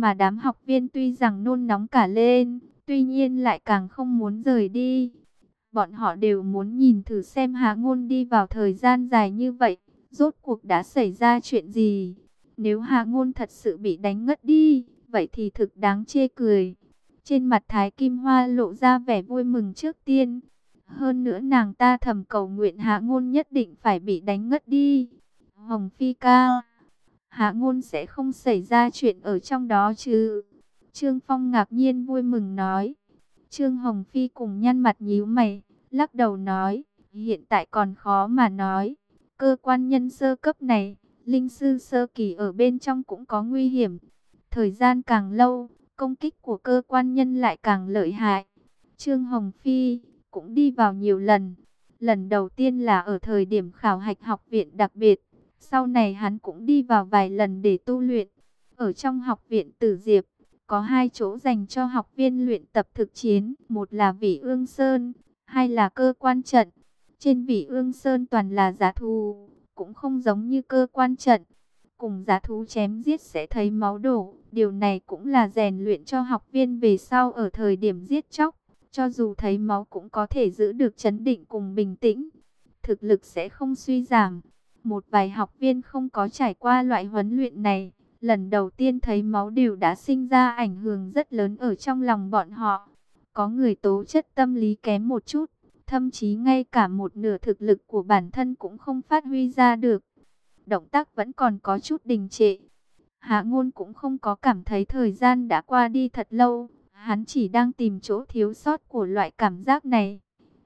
Mà đám học viên tuy rằng nôn nóng cả lên, tuy nhiên lại càng không muốn rời đi. Bọn họ đều muốn nhìn thử xem Hạ Ngôn đi vào thời gian dài như vậy, rốt cuộc đã xảy ra chuyện gì. Nếu Hạ Ngôn thật sự bị đánh ngất đi, vậy thì thực đáng chê cười. Trên mặt Thái Kim Hoa lộ ra vẻ vui mừng trước tiên. Hơn nữa nàng ta thầm cầu nguyện Hạ Ngôn nhất định phải bị đánh ngất đi. Hồng Phi ca, Hạ Ngôn sẽ không xảy ra chuyện ở trong đó chứ? Trương Phong ngạc nhiên vui mừng nói. Trương Hồng Phi cùng nhăn mặt nhíu mày, lắc đầu nói, hiện tại còn khó mà nói. Cơ quan nhân sơ cấp này, linh sư sơ kỳ ở bên trong cũng có nguy hiểm. Thời gian càng lâu, công kích của cơ quan nhân lại càng lợi hại. Trương Hồng Phi cũng đi vào nhiều lần. Lần đầu tiên là ở thời điểm khảo hạch học viện đặc biệt. Sau này hắn cũng đi vào vài lần để tu luyện. Ở trong học viện Tử Diệp, có 2 chỗ dành cho học viên luyện tập thực chiến. Một là Vĩ Ương Sơn, hai là cơ quan trận. Trên Vĩ Ương Sơn toàn là giá thú, cũng không giống như cơ quan trận. Cùng giá thú chém giết sẽ thấy máu đổ. Điều này cũng là rèn luyện cho học viên về sau ở thời điểm giết chóc. Cho dù thấy máu cũng có thể giữ được trấn định cùng bình tĩnh. Thực lực sẽ không suy giảm. Một vài học viên không có trải qua loại huấn luyện này, lần đầu tiên thấy máu đều đã sinh ra ảnh hưởng rất lớn ở trong lòng bọn họ. Có người tố chất tâm lý kém một chút, thậm chí ngay cả một nửa thực lực của bản thân cũng không phát huy ra được. Động tác vẫn còn có chút đình trệ. Hạ Ngôn cũng không có cảm thấy thời gian đã qua đi thật lâu. Hắn chỉ đang tìm chỗ thiếu sót của loại cảm giác này.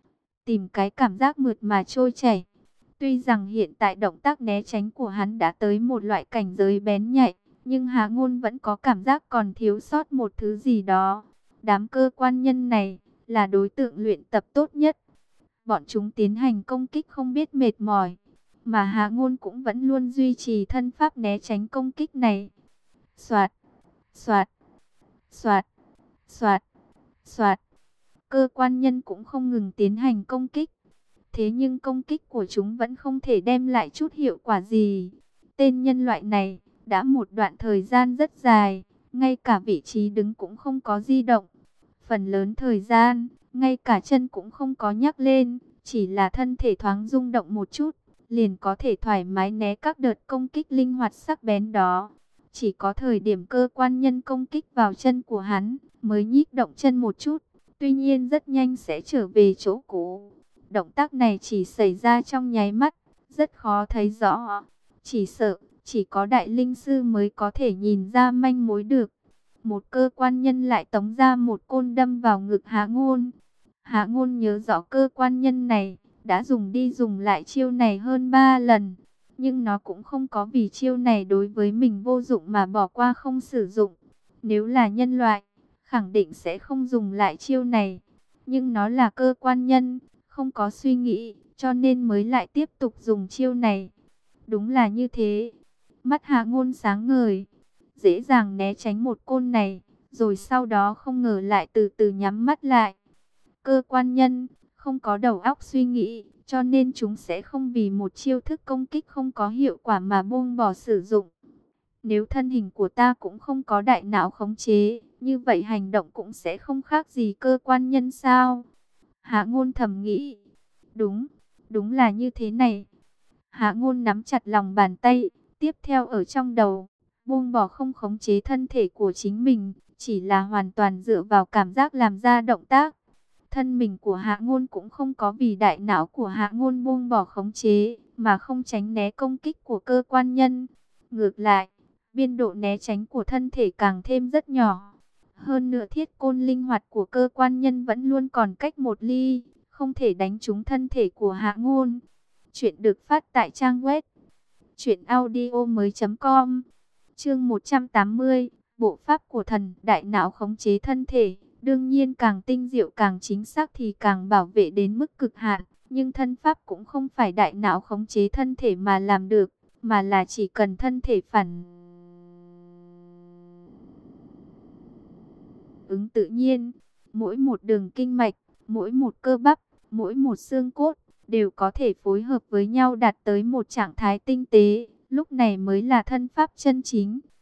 Tìm cái cảm giác mượt mà trôi chảy. Tuy rằng hiện tại động tác né tránh của hắn đã tới một loại cảnh giới bén nhạy, nhưng Hạ Ngôn vẫn có cảm giác còn thiếu sót một thứ gì đó. Đám cơ quan nhân này là đối tượng luyện tập tốt nhất. Bọn chúng tiến hành công kích không biết mệt mỏi, mà Hạ Ngôn cũng vẫn luôn duy trì thân pháp né tránh công kích này. Soạt, soạt, soạt, soạt, soạt. Cơ quan nhân cũng không ngừng tiến hành công kích. Thế nhưng công kích của chúng vẫn không thể đem lại chút hiệu quả gì. Tên nhân loại này đã một đoạn thời gian rất dài, ngay cả vị trí đứng cũng không có di động. Phần lớn thời gian, ngay cả chân cũng không có nhắc lên, chỉ là thân thể thoáng rung động một chút, liền có thể thoải mái né các đợt công kích linh hoạt sắc bén đó. Chỉ có thời điểm cơ quan nhân công kích vào chân của hắn, mới nhích động chân một chút, tuy nhiên rất nhanh sẽ trở về chỗ cũ. Động tác này chỉ xảy ra trong nháy mắt, rất khó thấy rõ. Chỉ sợ, chỉ có đại linh sư mới có thể nhìn ra manh mối được. Một cơ quan nhân lại tống ra một côn đâm vào ngực Hạ Ngôn. Hạ Ngôn nhớ rõ cơ quan nhân này, đã dùng đi dùng lại chiêu này hơn 3 lần. Nhưng nó cũng không có vì chiêu này đối với mình vô dụng mà bỏ qua không sử dụng. Nếu là nhân loại, khẳng định sẽ không dùng lại chiêu này. Nhưng nó là cơ quan nhân, không có suy nghĩ, cho nên mới lại tiếp tục dùng chiêu này. Đúng là như thế. Mắt Hạ Ngôn sáng ngời, dễ dàng né tránh một côn này, rồi sau đó không ngờ lại từ từ nhắm mắt lại. Cơ quan nhân không có đầu óc suy nghĩ, cho nên chúng sẽ không vì một chiêu thức công kích không có hiệu quả mà buông bỏ sử dụng. Nếu thân hình của ta cũng không có đại não khống chế, như vậy hành động cũng sẽ không khác gì cơ quan nhân sao? Hạ Ngôn thầm nghĩ. Đúng là như thế này. Hạ Ngôn nắm chặt lòng bàn tay, tiếp theo ở trong đầu, buông bỏ không khống chế thân thể của chính mình, chỉ là hoàn toàn dựa vào cảm giác làm ra động tác. Thân mình của Hạ Ngôn cũng không có vì đại não của Hạ Ngôn buông bỏ khống chế, mà không tránh né công kích của cơ quan nhân. Ngược lại, biên độ né tránh của thân thể càng thêm rất nhỏ. Hơn nữa thiết côn linh hoạt của cơ quan nhân vẫn luôn còn cách một ly, không thể đánh trúng thân thể của Hạ Ngôn. Chuyện được phát tại trang web truyệnaudiomoi.com. Chương 180, bộ pháp của thần, đại não khống chế thân thể, đương nhiên càng tinh diệu càng chính xác thì càng bảo vệ đến mức cực hạn, nhưng thân pháp cũng không phải đại não khống chế thân thể mà làm được, mà là chỉ cần thân thể phản ứng tự nhiên, mỗi một đường kinh mạch, mỗi một cơ bắp, mỗi một xương cốt đều có thể phối hợp với nhau đạt tới một trạng thái tinh tế, lúc này mới là thân pháp chân chính.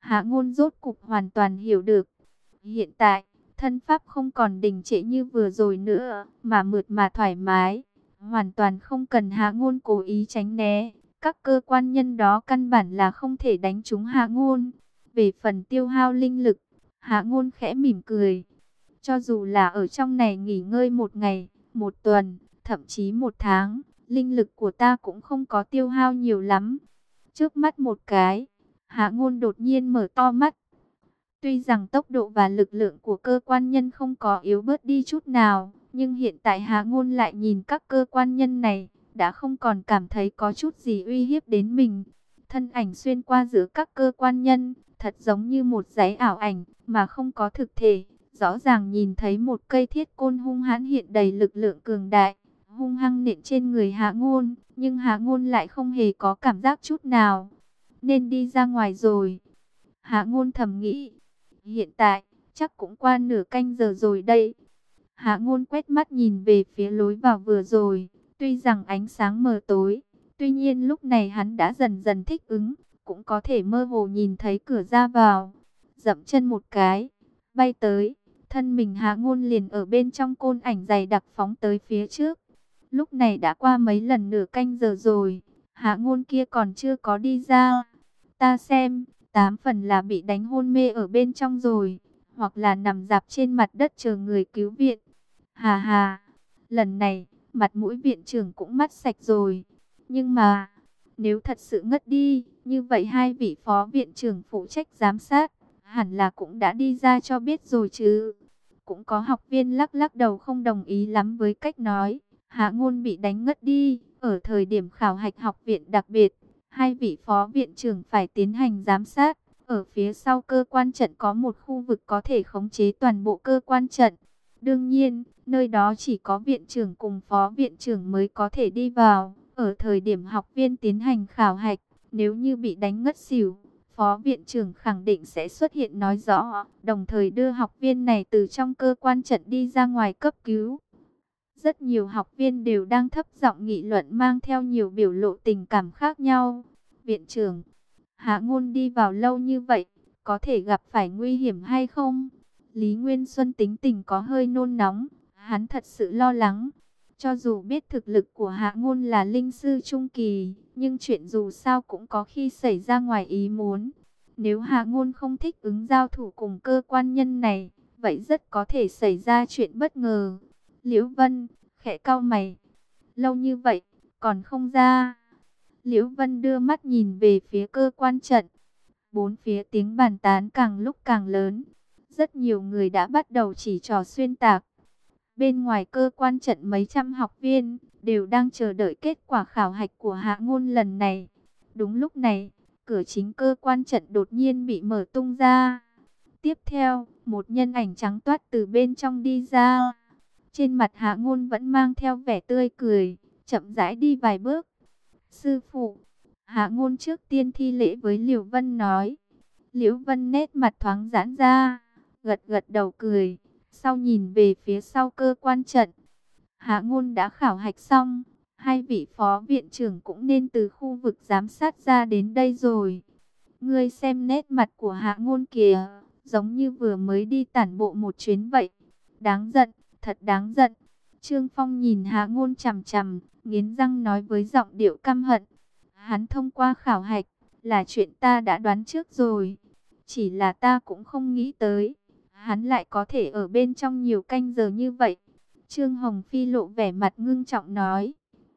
Hạ Ngôn rốt cục hoàn toàn hiểu được. Hiện tại, thân pháp không còn đình trệ như vừa rồi nữa, mà mượt mà thoải mái, hoàn toàn không cần Hạ Ngôn cố ý tránh né. Các cơ quan nhân đó căn bản là không thể đánh trúng Hạ Ngôn. Về phần tiêu hao linh lực, Hạ Ngôn khẽ mỉm cười. Cho dù là ở trong này nghỉ ngơi một ngày, một tuần, thậm chí một tháng, linh lực của ta cũng không có tiêu hao nhiều lắm. Trước mắt một cái, Hạ Ngôn đột nhiên mở to mắt. Tuy rằng tốc độ và lực lượng của cơ quan nhân không có yếu bớt đi chút nào, nhưng hiện tại Hạ Ngôn lại nhìn các cơ quan nhân này, đã không còn cảm thấy có chút gì uy hiếp đến mình. Thân ảnh xuyên qua giữa các cơ quan nhân, thật giống như một dải ảo ảnh, mà không có thực thể. Rõ ràng nhìn thấy một cây thiết côn hung hãn hiện đầy lực lượng cường đại, hung hăng nện trên người Hạ Ngôn, nhưng Hạ Ngôn lại không hề có cảm giác chút nào. Nên đi ra ngoài rồi. Hạ Ngôn thầm nghĩ. Hiện tại, chắc cũng qua nửa canh giờ rồi đây. Hạ Ngôn quét mắt nhìn về phía lối vào vừa rồi. Tuy rằng ánh sáng mờ tối, tuy nhiên lúc này hắn đã dần dần thích ứng, cũng có thể mơ hồ nhìn thấy cửa ra vào. Dậm chân một cái, bay tới, thân mình Hạ Ngôn liền ở bên trong côn ảnh dày đặc phóng tới phía trước. Lúc này đã qua mấy lần nửa canh giờ rồi, Hạ Ngôn kia còn chưa có đi ra. Ta xem, 8 phần là bị đánh hôn mê ở bên trong rồi, hoặc là nằm rạp trên mặt đất chờ người cứu viện. Hà hà, lần này, mặt mũi viện trưởng cũng mất sạch rồi. Nhưng mà, nếu thật sự ngất đi, như vậy hai vị phó viện trưởng phụ trách giám sát, hẳn là cũng đã đi ra cho biết rồi chứ. Cũng có học viên lắc lắc đầu không đồng ý lắm với cách nói. Hạ Ngôn bị đánh ngất đi, ở thời điểm khảo hạch học viện đặc biệt. Hai vị phó viện trưởng phải tiến hành giám sát. Ở phía sau cơ quan trận có một khu vực có thể khống chế toàn bộ cơ quan trận. Đương nhiên, nơi đó chỉ có viện trưởng cùng phó viện trưởng mới có thể đi vào. Ở thời điểm học viên tiến hành khảo hạch, nếu như bị đánh ngất xỉu, phó viện trưởng khẳng định sẽ xuất hiện nói rõ, đồng thời đưa học viên này từ trong cơ quan trận đi ra ngoài cấp cứu. Rất nhiều học viên đều đang thấp giọng nghị luận mang theo nhiều biểu lộ tình cảm khác nhau. Viện trưởng, Hạ Ngôn đi vào lâu như vậy, có thể gặp phải nguy hiểm hay không? Lý Nguyên Xuân tính tình có hơi nôn nóng, hắn thật sự lo lắng. Cho dù biết thực lực của Hạ Ngôn là linh sư trung kỳ, nhưng chuyện dù sao cũng có khi xảy ra ngoài ý muốn. Nếu Hạ Ngôn không thích ứng giao thủ cùng cơ quan nhân này, vậy rất có thể xảy ra chuyện bất ngờ. Liễu Vân, khẽ cau mày. Lâu như vậy, còn không ra. Liễu Vân đưa mắt nhìn về phía cơ quan trận. Bốn phía tiếng bàn tán càng lúc càng lớn. Rất nhiều người đã bắt đầu chỉ trò xuyên tạc. Bên ngoài cơ quan trận mấy trăm học viên đều đang chờ đợi kết quả khảo hạch của Hạ Ngôn lần này. Đúng lúc này, cửa chính cơ quan trận đột nhiên bị mở tung ra. Tiếp theo, một nhân ảnh trắng toát từ bên trong đi ra. Trên mặt Hạ Ngôn vẫn mang theo vẻ tươi cười, chậm rãi đi vài bước. Sư phụ, Hạ Ngôn trước tiên thi lễ với Liễu Vân nói. Liễu Vân nét mặt thoáng giãn ra, gật gật đầu cười, sau nhìn về phía sau cơ quan trận. Hạ Ngôn đã khảo hạch xong, hai vị phó viện trưởng cũng nên từ khu vực giám sát ra đến đây rồi. Ngươi xem nét mặt của Hạ Ngôn kìa, giống như vừa mới đi tản bộ một chuyến vậy. Đáng giận, thật đáng giận. Trương Phong nhìn Hạ Ngôn chằm chằm, nghiến răng nói với giọng điệu căm hận. Hắn thông qua khảo hạch, là chuyện ta đã đoán trước rồi. Chỉ là ta cũng không nghĩ tới, hắn lại có thể ở bên trong nhiều canh giờ như vậy. Trương Hồng Phi lộ vẻ mặt ngưng trọng nói.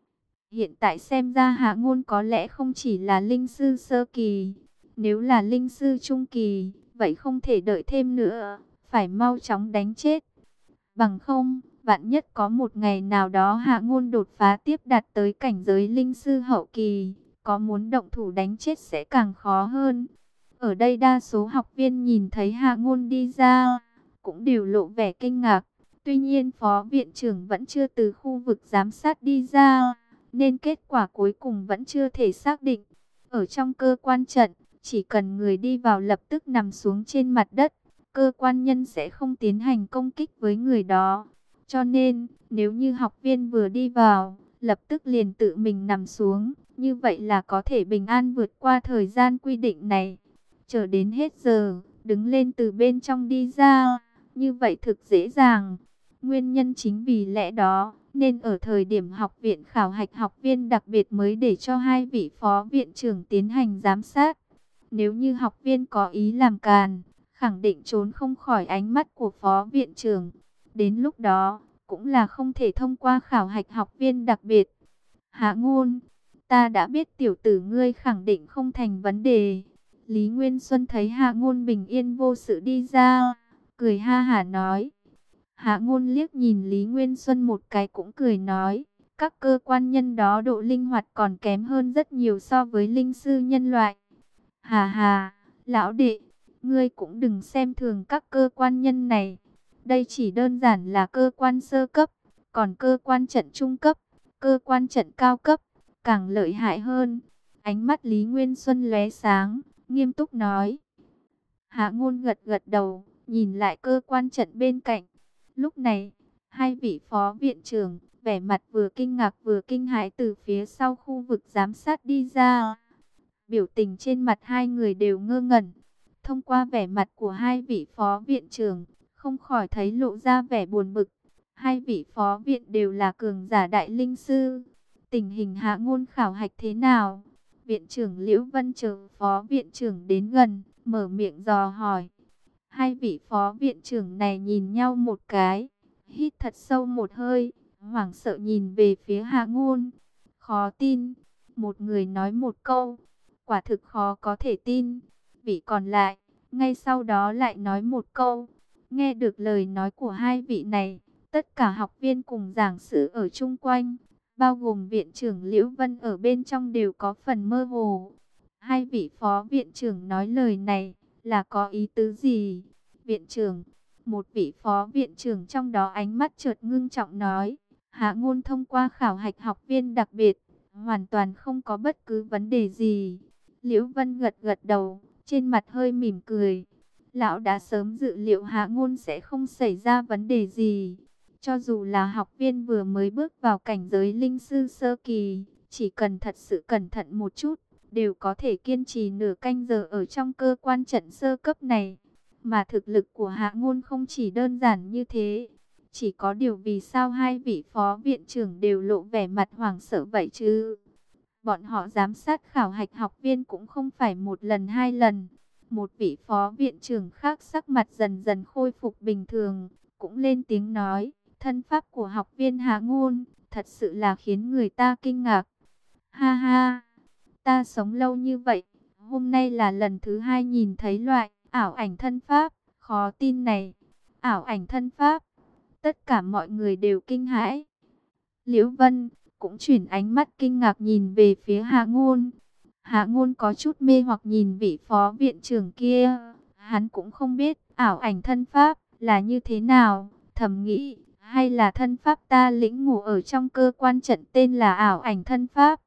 Hiện tại xem ra Hạ Ngôn có lẽ không chỉ là linh sư sơ kỳ. Nếu là linh sư trung kỳ, vậy không thể đợi thêm nữa, phải mau chóng đánh chết. Bằng không, vạn nhất có một ngày nào đó Hạ Ngôn đột phá tiếp đạt tới cảnh giới linh sư hậu kỳ, có muốn động thủ đánh chết sẽ càng khó hơn. Ở đây đa số học viên nhìn thấy Hạ Ngôn đi ra, cũng đều lộ vẻ kinh ngạc. Tuy nhiên phó viện trưởng vẫn chưa từ khu vực giám sát đi ra, nên kết quả cuối cùng vẫn chưa thể xác định. Ở trong cơ quan trận, chỉ cần người đi vào lập tức nằm xuống trên mặt đất, cơ quan nhân sẽ không tiến hành công kích với người đó. Cho nên, nếu như học viên vừa đi vào, lập tức liền tự mình nằm xuống, như vậy là có thể bình an vượt qua thời gian quy định này. chờ đến hết giờ, đứng lên từ bên trong đi ra. Như vậy thực dễ dàng. Nguyên nhân chính vì lẽ đó, nên ở thời điểm học viện khảo hạch học viên đặc biệt mới để cho hai vị phó viện trưởng tiến hành giám sát. Nếu như học viên có ý làm càn, khẳng định trốn không khỏi ánh mắt của phó viện trưởng. Đến lúc đó, cũng là không thể thông qua khảo hạch học viên đặc biệt. Hạ Ngôn, ta đã biết tiểu tử ngươi khẳng định không thành vấn đề. Lý Nguyên Xuân thấy Hạ Ngôn bình yên vô sự đi ra, cười ha hả nói. Hạ Ngôn liếc nhìn Lý Nguyên Xuân một cái cũng cười nói, các cơ quan nhân đó độ linh hoạt còn kém hơn rất nhiều so với linh sư nhân loại. Hà hà, lão đệ, ngươi cũng đừng xem thường các cơ quan nhân này. Đây chỉ đơn giản là cơ quan sơ cấp, còn cơ quan trận trung cấp, cơ quan trận cao cấp, càng lợi hại hơn. Ánh mắt Lý Nguyên Xuân lóe sáng, nghiêm túc nói. Hạ Ngôn gật gật đầu, nhìn lại cơ quan trận bên cạnh. Lúc này, hai vị phó viện trưởng, vẻ mặt vừa kinh ngạc vừa kinh hãi từ phía sau khu vực giám sát đi ra. Biểu tình trên mặt hai người đều ngơ ngẩn. Thông qua vẻ mặt của hai vị phó viện trưởng, không khỏi thấy lộ ra vẻ buồn bực. Hai vị phó viện đều là cường giả đại linh sư. Tình hình Hạ Ngôn khảo hạch thế nào? Viện trưởng Liễu Vân chờ phó viện trưởng đến gần, mở miệng dò hỏi. Hai vị phó viện trưởng này nhìn nhau một cái, hít thật sâu một hơi, hoảng sợ nhìn về phía Hạ Ngôn. Khó tin, một người nói một câu, quả thực khó có thể tin. Vị còn lại, ngay sau đó lại nói một câu. Nghe được lời nói của hai vị này, tất cả học viên cùng giảng sư ở chung quanh, bao gồm viện trưởng Liễu Vân ở bên trong đều có phần mơ hồ. Hai vị phó viện trưởng nói lời này là có ý tứ gì? Viện trưởng, một vị phó viện trưởng trong đó ánh mắt chợt ngưng trọng nói, Hạ Ngôn thông qua khảo hạch học viên đặc biệt, hoàn toàn không có bất cứ vấn đề gì. Liễu Vân gật gật đầu, trên mặt hơi mỉm cười. Lão đã sớm dự liệu Hạ Ngôn sẽ không xảy ra vấn đề gì. Cho dù là học viên vừa mới bước vào cảnh giới linh sư sơ kỳ, chỉ cần thật sự cẩn thận một chút, đều có thể kiên trì nửa canh giờ ở trong cơ quan trận sơ cấp này. Mà thực lực của Hạ Ngôn không chỉ đơn giản như thế. Chỉ có điều vì sao hai vị phó viện trưởng đều lộ vẻ mặt hoảng sợ vậy chứ? Bọn họ giám sát khảo hạch học viên cũng không phải một lần hai lần. Một vị phó viện trưởng khác sắc mặt dần dần khôi phục bình thường, cũng lên tiếng nói, thân pháp của học viên Hạ Ngôn thật sự là khiến người ta kinh ngạc. Ha ha, ta sống lâu như vậy, hôm nay là lần thứ hai nhìn thấy loại ảo ảnh thân pháp, khó tin này. Ảo ảnh thân pháp, tất cả mọi người đều kinh hãi. Liễu Vân cũng chuyển ánh mắt kinh ngạc nhìn về phía Hạ Ngôn. Hạ Ngôn có chút mê hoặc nhìn vị phó viện trưởng kia. Hắn cũng không biết ảo ảnh thân pháp là như thế nào. Thầm nghĩ, hay là thân pháp ta lĩnh ngộ ở trong cơ quan trận tên là ảo ảnh thân pháp.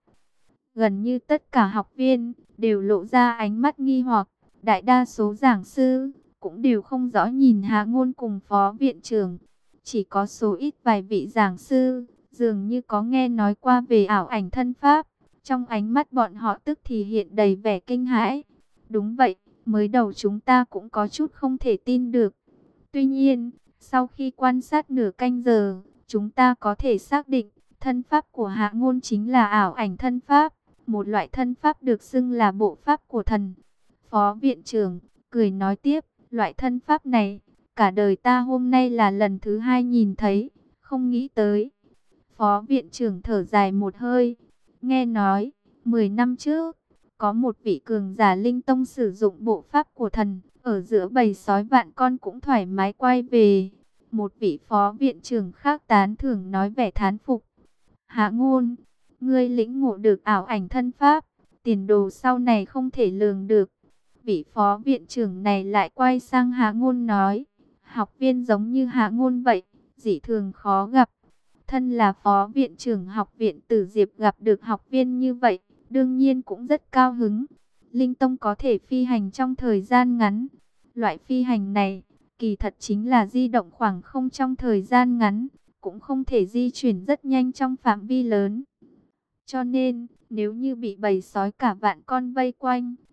Gần như tất cả học viên đều lộ ra ánh mắt nghi hoặc. Đại đa số giảng sư cũng đều không rõ nhìn Hạ Ngôn cùng phó viện trưởng. Chỉ có số ít vài vị giảng sư dường như có nghe nói qua về ảo ảnh thân pháp. Trong ánh mắt bọn họ tức thì hiện đầy vẻ kinh hãi. Đúng vậy, mới đầu chúng ta cũng có chút không thể tin được. Tuy nhiên, sau khi quan sát nửa canh giờ, chúng ta có thể xác định thân pháp của Hạ Ngôn chính là ảo ảnh thân pháp, một loại thân pháp được xưng là bộ pháp của thần. Phó viện trưởng cười nói tiếp, loại thân pháp này, cả đời ta hôm nay là lần thứ hai nhìn thấy, không nghĩ tới. Phó viện trưởng thở dài một hơi, nghe nói, 10 năm trước, có một vị cường giả linh tông sử dụng bộ pháp của thần, ở giữa bầy sói vạn con cũng thoải mái quay về. Một vị phó viện trưởng khác tán thưởng nói vẻ thán phục. Hạ Ngôn, ngươi lĩnh ngộ được ảo ảnh thân pháp, tiền đồ sau này không thể lường được. Vị phó viện trưởng này lại quay sang Hạ Ngôn nói, học viên giống như Hạ Ngôn vậy, dị thường khó gặp. Thân là phó viện trưởng học viện Tử Diệp gặp được học viên như vậy, đương nhiên cũng rất cao hứng. Linh Tông có thể phi hành trong thời gian ngắn. Loại phi hành này, kỳ thật chính là di động khoảng không trong thời gian ngắn, cũng không thể di chuyển rất nhanh trong phạm vi lớn. Cho nên, nếu như bị bầy sói cả vạn con vây quanh,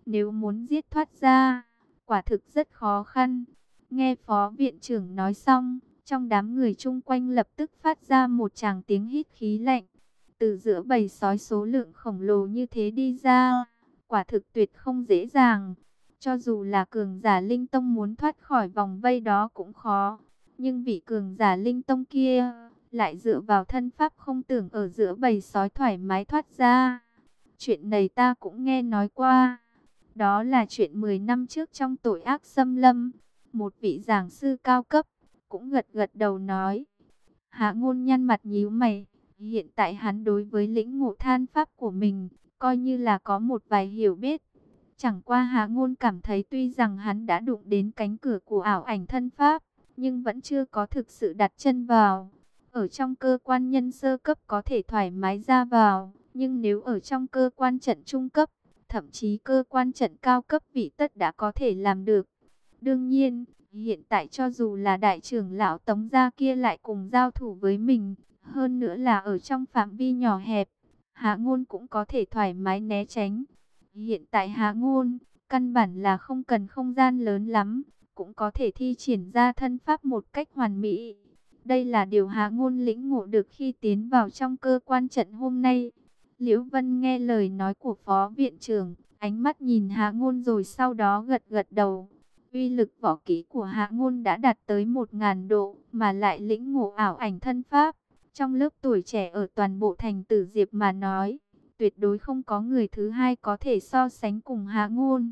Nếu muốn giết thoát ra, quả thực rất khó khăn. Nghe phó viện trưởng nói xong, trong đám người chung quanh lập tức phát ra một tràng tiếng hít khí lạnh. Từ giữa bầy sói số lượng khổng lồ như thế đi ra, quả thực tuyệt không dễ dàng. Cho dù là cường giả linh tông muốn thoát khỏi vòng vây đó cũng khó. Nhưng vị cường giả linh tông kia lại dựa vào thân pháp không tưởng ở giữa bầy sói thoải mái thoát ra. Chuyện này ta cũng nghe nói qua. Đó là chuyện 10 năm trước trong tội ác xâm lâm. Một vị giảng sư cao cấp cũng gật gật đầu nói. Hạ Ngôn nhăn mặt nhíu mày. Hiện tại hắn đối với lĩnh ngộ than pháp của mình coi như là có một vài hiểu biết. Chẳng qua Hạ Ngôn cảm thấy tuy rằng hắn đã đụng đến cánh cửa của ảo ảnh thân pháp, nhưng vẫn chưa có thực sự đặt chân vào. Ở trong cơ quan nhân sơ cấp có thể thoải mái ra vào, nhưng nếu ở trong cơ quan trận trung cấp, thậm chí cơ quan trận cao cấp vị tất đã có thể làm được. Đương nhiên, hiện tại cho dù là đại trưởng lão Tống gia kia lại cùng giao thủ với mình, hơn nữa là ở trong phạm vi nhỏ hẹp, Hạ Ngôn cũng có thể thoải mái né tránh. Hiện tại Hạ Ngôn, căn bản là không cần không gian lớn lắm, cũng có thể thi triển ra thân pháp một cách hoàn mỹ. Đây là điều Hạ Ngôn lĩnh ngộ được khi tiến vào trong cơ quan trận hôm nay. Liễu Vân nghe lời nói của phó viện trưởng, ánh mắt nhìn Hạ Ngôn rồi sau đó gật gật đầu. Uy lực võ kỹ của Hạ Ngôn đã đạt tới 1000 độ, mà lại lĩnh ngộ ảo ảnh thân pháp. Trong lớp tuổi trẻ ở toàn bộ thành Tử Diệp mà nói, tuyệt đối không có người thứ hai có thể so sánh cùng Hạ Ngôn.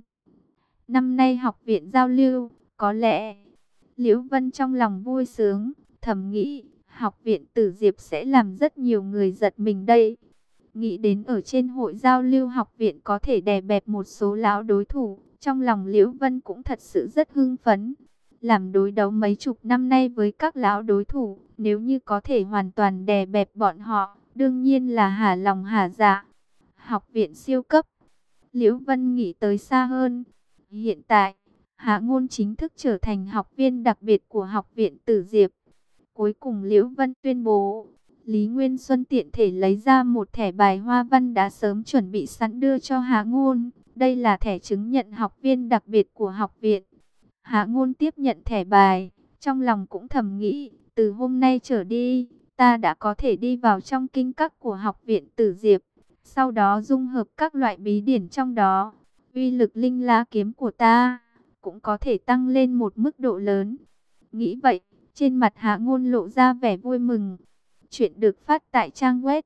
Năm nay học viện giao lưu, có lẽ Liễu Vân trong lòng vui sướng, thầm nghĩ, học viện Tử Diệp sẽ làm rất nhiều người giật mình đây. Nghĩ đến ở trên hội giao lưu học viện có thể đè bẹp một số lão đối thủ, trong lòng Liễu Vân cũng thật sự rất hưng phấn. Làm đối đấu mấy chục năm nay với các lão đối thủ, nếu như có thể hoàn toàn đè bẹp bọn họ, đương nhiên là hả lòng hả dạ. Học viện siêu cấp, Liễu Vân nghĩ tới xa hơn. Hiện tại, Hạ Ngôn chính thức trở thành học viên đặc biệt của học viện Tử Diệp. Cuối cùng Liễu Vân tuyên bố, Lý Nguyên Xuân tiện thể lấy ra một thẻ bài hoa văn đã sớm chuẩn bị sẵn đưa cho Hạ Ngôn. Đây là thẻ chứng nhận học viên đặc biệt của học viện. Hạ Ngôn tiếp nhận thẻ bài, trong lòng cũng thầm nghĩ, từ hôm nay trở đi, ta đã có thể đi vào trong kinh các của học viện Tử Diệp. Sau đó dung hợp các loại bí điển trong đó, uy lực linh lá kiếm của ta cũng có thể tăng lên một mức độ lớn. Nghĩ vậy, trên mặt Hạ Ngôn lộ ra vẻ vui mừng. Chuyện được phát tại trang web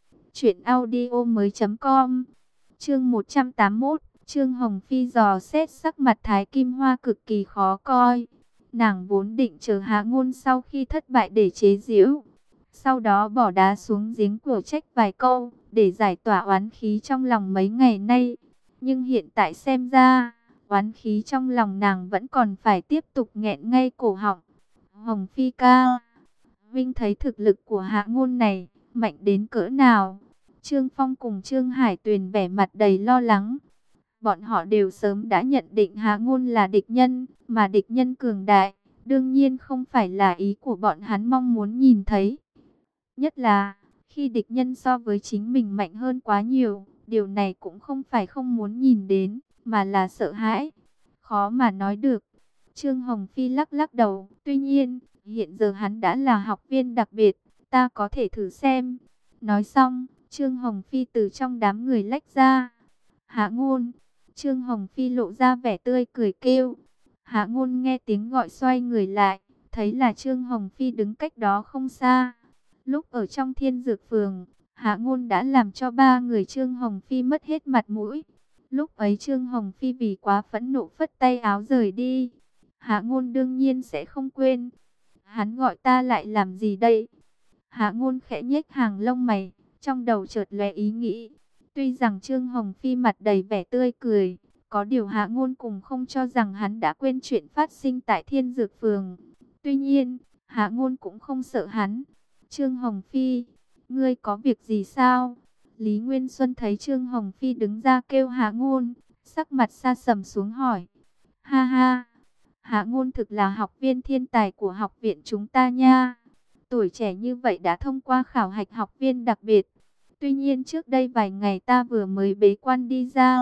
truyệnaudiomoi.com. Chương 181, Trương Hồng Phi dò xét sắc mặt Thái Kim Hoa cực kỳ khó coi. Nàng vốn định chờ Hạ Ngôn sau khi thất bại để chế giễu, sau đó bỏ đá xuống giếng cửa trách vài câu để giải tỏa oán khí trong lòng mấy ngày nay. Nhưng hiện tại xem ra, oán khí trong lòng nàng vẫn còn phải tiếp tục nghẹn ngay cổ họng. Hồng Phi ca, Vinh thấy thực lực của Hạ Ngôn này mạnh đến cỡ nào? Trương Phong cùng Trương Hải Tuyền vẻ mặt đầy lo lắng. Bọn họ đều sớm đã nhận định Hạ Ngôn là địch nhân, mà địch nhân cường đại, đương nhiên không phải là ý của bọn hắn mong muốn nhìn thấy. Nhất là, khi địch nhân so với chính mình mạnh hơn quá nhiều, điều này cũng không phải không muốn nhìn đến, mà là sợ hãi. Khó mà nói được. Trương Hồng Phi lắc lắc đầu, tuy nhiên, hiện giờ hắn đã là học viên đặc biệt, ta có thể thử xem. Nói xong, Trương Hồng Phi từ trong đám người lách ra. Hạ Ngôn, Trương Hồng Phi lộ ra vẻ tươi cười kêu. Hạ Ngôn nghe tiếng gọi xoay người lại, thấy là Trương Hồng Phi đứng cách đó không xa. Lúc ở trong Thiên Dược Phường, Hạ Ngôn đã làm cho ba người Trương Hồng Phi mất hết mặt mũi. Lúc ấy Trương Hồng Phi vì quá phẫn nộ phất tay áo rời đi. Hạ Ngôn đương nhiên sẽ không quên. Hắn gọi ta lại làm gì đây? Hạ Ngôn khẽ nhếch hàng lông mày, trong đầu chợt lóe ý nghĩ. Tuy rằng Trương Hồng Phi mặt đầy vẻ tươi cười, có điều Hạ Ngôn cùng không cho rằng hắn đã quên chuyện phát sinh tại Thiên Dược Phường. Tuy nhiên, Hạ Ngôn cũng không sợ hắn. Trương Hồng Phi, ngươi có việc gì sao? Lý Nguyên Xuân thấy Trương Hồng Phi đứng ra kêu Hạ Ngôn, sắc mặt sa sầm xuống hỏi. Ha ha, Hạ Ngôn thực là học viên thiên tài của học viện chúng ta nha. Tuổi trẻ như vậy đã thông qua khảo hạch học viên đặc biệt. Tuy nhiên trước đây vài ngày ta vừa mới bế quan đi ra,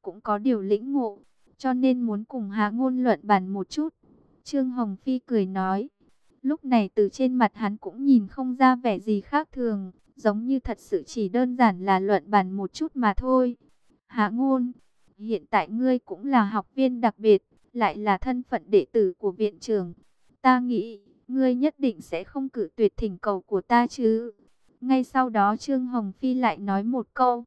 cũng có điều lĩnh ngộ, cho nên muốn cùng Hạ Ngôn luận bàn một chút. Trương Hồng Phi cười nói. Lúc này từ trên mặt hắn cũng nhìn không ra vẻ gì khác thường, giống như thật sự chỉ đơn giản là luận bàn một chút mà thôi. Hạ Ngôn, hiện tại ngươi cũng là học viên đặc biệt, lại là thân phận đệ tử của viện trưởng. Ta nghĩ, ngươi nhất định sẽ không cự tuyệt thỉnh cầu của ta chứ. Ngay sau đó Trương Hồng Phi lại nói một câu.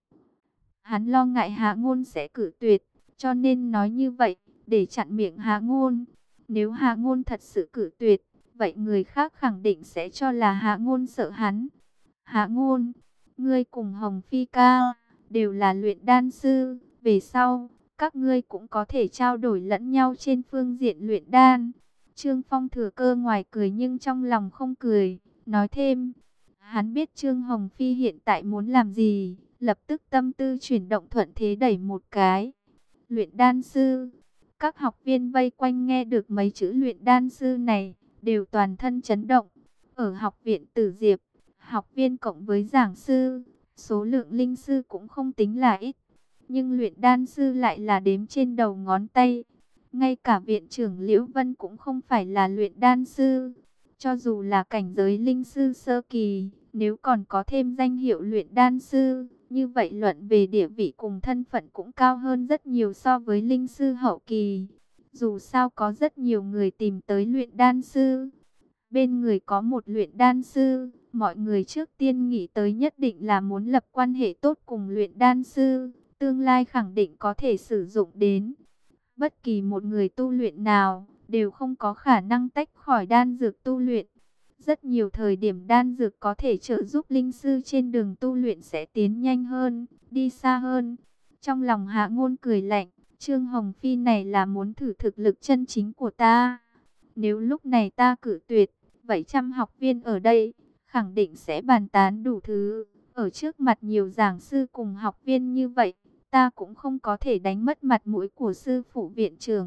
Hắn lo ngại Hạ Ngôn sẽ cự tuyệt, cho nên nói như vậy, để chặn miệng Hạ Ngôn. Nếu Hạ Ngôn thật sự cự tuyệt, vậy người khác khẳng định sẽ cho là Hạ Ngôn sợ hắn. Hạ Ngôn, ngươi cùng Hồng Phi ca, đều là luyện đan sư. Về sau, các ngươi cũng có thể trao đổi lẫn nhau trên phương diện luyện đan. Trương Phong thừa cơ ngoài cười nhưng trong lòng không cười, nói thêm. Hắn biết Trương Hồng Phi hiện tại muốn làm gì, lập tức tâm tư chuyển động thuận thế đẩy một cái. Luyện đan sư. Các học viên vây quanh nghe được mấy chữ luyện đan sư này, đều toàn thân chấn động. Ở học viện Tử Diệp, học viên cộng với giảng sư, số lượng linh sư cũng không tính là ít. Nhưng luyện đan sư lại là đếm trên đầu ngón tay. Ngay cả viện trưởng Liễu Vân cũng không phải là luyện đan sư. Cho dù là cảnh giới linh sư sơ kỳ, nếu còn có thêm danh hiệu luyện đan sư, như vậy luận về địa vị cùng thân phận cũng cao hơn rất nhiều so với linh sư hậu kỳ. Dù sao có rất nhiều người tìm tới luyện đan sư. Bên người có một luyện đan sư, mọi người trước tiên nghĩ tới nhất định là muốn lập quan hệ tốt cùng luyện đan sư, tương lai khẳng định có thể sử dụng đến. Bất kỳ một người tu luyện nào, đều không có khả năng tách khỏi đan dược tu luyện. Rất nhiều thời điểm đan dược có thể trợ giúp linh sư trên đường tu luyện sẽ tiến nhanh hơn, đi xa hơn. Trong lòng Hạ Ngôn cười lạnh, Trương Hồng Phi này là muốn thử thực lực chân chính của ta. Nếu lúc này ta cự tuyệt, vậy trăm học viên ở đây, khẳng định sẽ bàn tán đủ thứ. Ở trước mặt nhiều giảng sư cùng học viên như vậy, ta cũng không có thể đánh mất mặt mũi của sư phụ viện trưởng.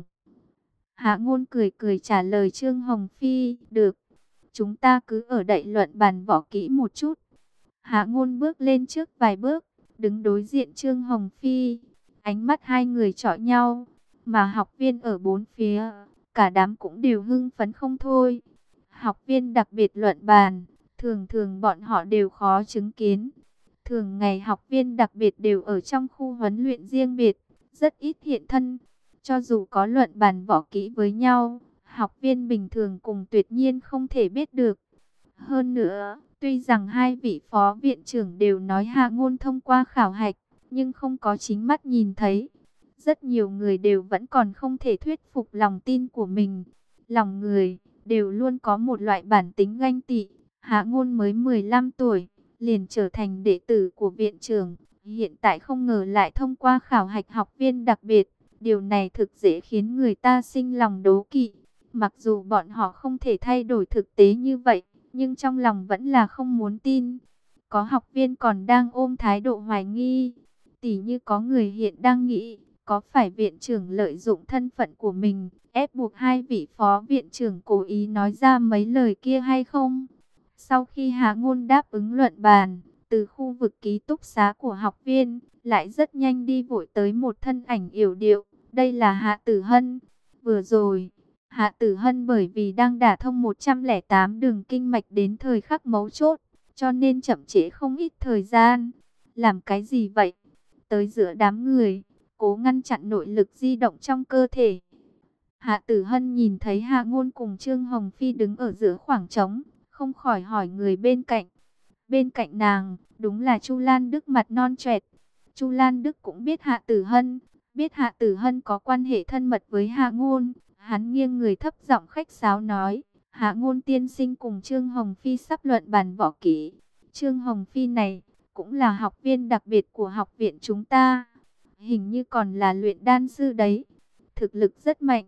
Hạ Ngôn cười cười trả lời Trương Hồng Phi, được. Chúng ta cứ ở đậy luận bàn võ kỹ một chút. Hạ Ngôn bước lên trước vài bước, đứng đối diện Trương Hồng Phi. Ánh mắt hai người chọi nhau, mà học viên ở bốn phía, cả đám cũng đều hưng phấn không thôi. Học viên đặc biệt luận bàn, thường thường bọn họ đều khó chứng kiến. Thường ngày học viên đặc biệt đều ở trong khu huấn luyện riêng biệt, rất ít hiện thân. Cho dù có luận bàn võ kỹ với nhau, học viên bình thường cùng tuyệt nhiên không thể biết được. Hơn nữa, tuy rằng hai vị phó viện trưởng đều nói Hạ Ngôn thông qua khảo hạch, nhưng không có chính mắt nhìn thấy. Rất nhiều người đều vẫn còn không thể thuyết phục lòng tin của mình. Lòng người đều luôn có một loại bản tính ganh tị. Hạ Ngôn mới 15 tuổi, liền trở thành đệ tử của viện trưởng. Hiện tại không ngờ lại thông qua khảo hạch học viên đặc biệt. Điều này thực dễ khiến người ta sinh lòng đố kỵ. Mặc dù bọn họ không thể thay đổi thực tế như vậy, nhưng trong lòng vẫn là không muốn tin. Có học viên còn đang ôm thái độ hoài nghi. Tỉ như có người hiện đang nghĩ, có phải viện trưởng lợi dụng thân phận của mình, ép buộc hai vị phó viện trưởng cố ý nói ra mấy lời kia hay không? Sau khi Hạ Ngôn đáp ứng luận bàn, từ khu vực ký túc xá của học viên, lại rất nhanh đi vội tới một thân ảnh yểu điệu. Đây là Hạ Tử Hân. Vừa rồi, Hạ Tử Hân bởi vì đang đả thông 108 đường kinh mạch đến thời khắc mấu chốt, cho nên chậm trễ không ít thời gian. Làm cái gì vậy? Tới giữa đám người, cố ngăn chặn nội lực di động trong cơ thể. Hạ Tử Hân nhìn thấy Hạ Ngôn cùng Trương Hồng Phi đứng ở giữa khoảng trống, không khỏi hỏi người bên cạnh. Bên cạnh nàng, đúng là Chu Lan Đức mặt non choẹt. Chu Lan Đức cũng biết Hạ Tử Hân, biết Hạ Tử Hân có quan hệ thân mật với Hạ Ngôn. Hắn nghiêng người thấp giọng khách sáo nói, Hạ Ngôn tiên sinh cùng Trương Hồng Phi sắp luận bàn võ kỹ. Trương Hồng Phi này, cũng là học viên đặc biệt của học viện chúng ta. Hình như còn là luyện đan sư đấy. Thực lực rất mạnh.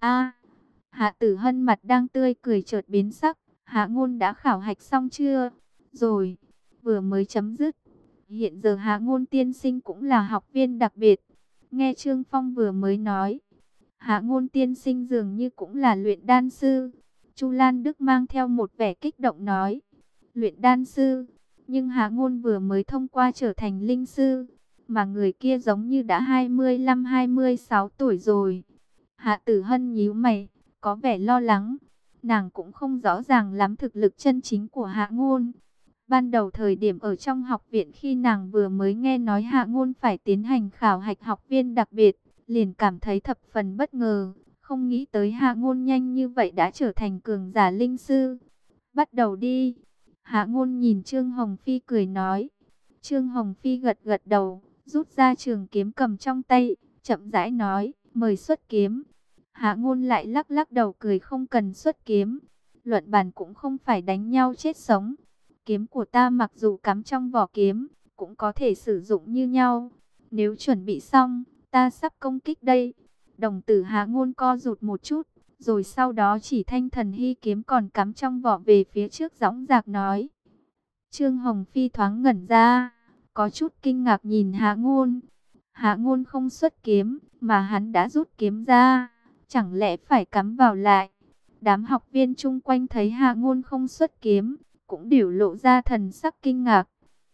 Hạ Tử Hân mặt đang tươi cười chợt biến sắc. Hạ Ngôn đã khảo hạch xong chưa? Rồi, vừa mới chấm dứt. Hiện giờ Hạ Ngôn tiên sinh cũng là học viên đặc biệt. Nghe Trương Phong vừa mới nói, Hạ Ngôn tiên sinh dường như cũng là luyện đan sư. Chu Lan Đức mang theo một vẻ kích động nói, luyện đan sư, nhưng Hạ Ngôn vừa mới thông qua trở thành linh sư. mà người kia giống như đã 25-26 tuổi rồi. Hạ Tử Hân nhíu mày, có vẻ lo lắng. Nàng cũng không rõ ràng lắm thực lực chân chính của Hạ Ngôn. Ban đầu thời điểm ở trong học viện khi nàng vừa mới nghe nói Hạ Ngôn phải tiến hành khảo hạch học viên đặc biệt, liền cảm thấy thập phần bất ngờ. Không nghĩ tới Hạ Ngôn nhanh như vậy đã trở thành cường giả linh sư. Bắt đầu đi. Hạ Ngôn nhìn Trương Hồng Phi cười nói. Trương Hồng Phi gật gật đầu, rút ra trường kiếm cầm trong tay, chậm rãi nói, mời xuất kiếm. Hạ Ngôn lại lắc lắc đầu cười không cần xuất kiếm. Luận bàn cũng không phải đánh nhau chết sống. Kiếm của ta mặc dù cắm trong vỏ kiếm, cũng có thể sử dụng như nhau. Nếu chuẩn bị xong, ta sắp công kích đây. Đồng tử Hạ Ngôn co rụt một chút, rồi sau đó chỉ thanh thần hy kiếm còn cắm trong vỏ về phía trước dõng dạc nói. Trương Hồng Phi thoáng ngẩn ra, có chút kinh ngạc nhìn Hạ Ngôn. Hạ Ngôn không xuất kiếm, mà hắn đã rút kiếm ra, chẳng lẽ phải cắm vào lại. Đám học viên chung quanh thấy Hạ Ngôn không xuất kiếm, cũng đều lộ ra thần sắc kinh ngạc.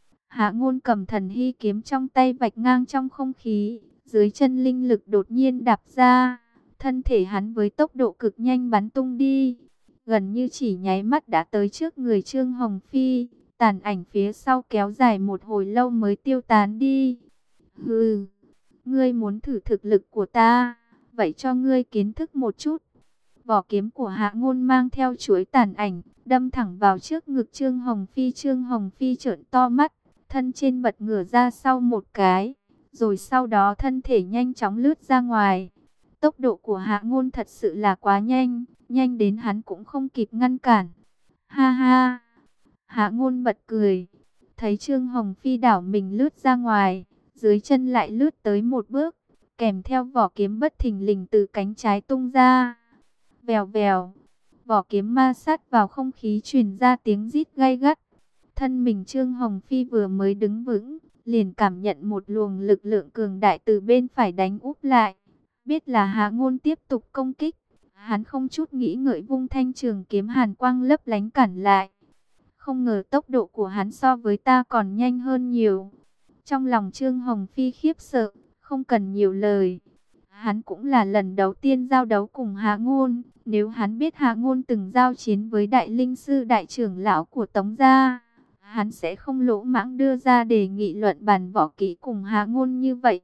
Hạ Ngôn cầm thần hy kiếm trong tay vạch ngang trong không khí, dưới chân linh lực đột nhiên đạp ra, thân thể hắn với tốc độ cực nhanh bắn tung đi, gần như chỉ nháy mắt đã tới trước người Trương Hồng Phi. Tàn ảnh phía sau kéo dài một hồi lâu mới tiêu tán đi. Hừ, ngươi muốn thử thực lực của ta, vậy cho ngươi kiến thức một chút. Vỏ kiếm của Hạ Ngôn mang theo chuỗi tàn ảnh, đâm thẳng vào trước ngực Trương Hồng Phi. Trương Hồng Phi trợn to mắt, thân trên bật ngửa ra sau một cái, rồi sau đó thân thể nhanh chóng lướt ra ngoài. Tốc độ của Hạ Ngôn thật sự là quá nhanh, nhanh đến hắn cũng không kịp ngăn cản. Ha ha! Hạ Ngôn bật cười, thấy Trương Hồng Phi đảo mình lướt ra ngoài, dưới chân lại lướt tới một bước, kèm theo vỏ kiếm bất thình lình từ cánh trái tung ra. Vèo vèo, vỏ kiếm ma sát vào không khí truyền ra tiếng rít gay gắt. Thân mình Trương Hồng Phi vừa mới đứng vững, liền cảm nhận một luồng lực lượng cường đại từ bên phải đánh úp lại. Biết là Hạ Ngôn tiếp tục công kích, hắn không chút nghĩ ngợi vung thanh trường kiếm hàn quang lấp lánh cản lại. Không ngờ tốc độ của hắn so với ta còn nhanh hơn nhiều. Trong lòng Trương Hồng Phi khiếp sợ, không cần nhiều lời. Hắn cũng là lần đầu tiên giao đấu cùng Hạ Ngôn. Nếu hắn biết Hạ Ngôn từng giao chiến với đại linh sư đại trưởng lão của Tống gia, hắn sẽ không lỗ mãng đưa ra đề nghị luận bàn võ kỹ cùng Hạ Ngôn như vậy.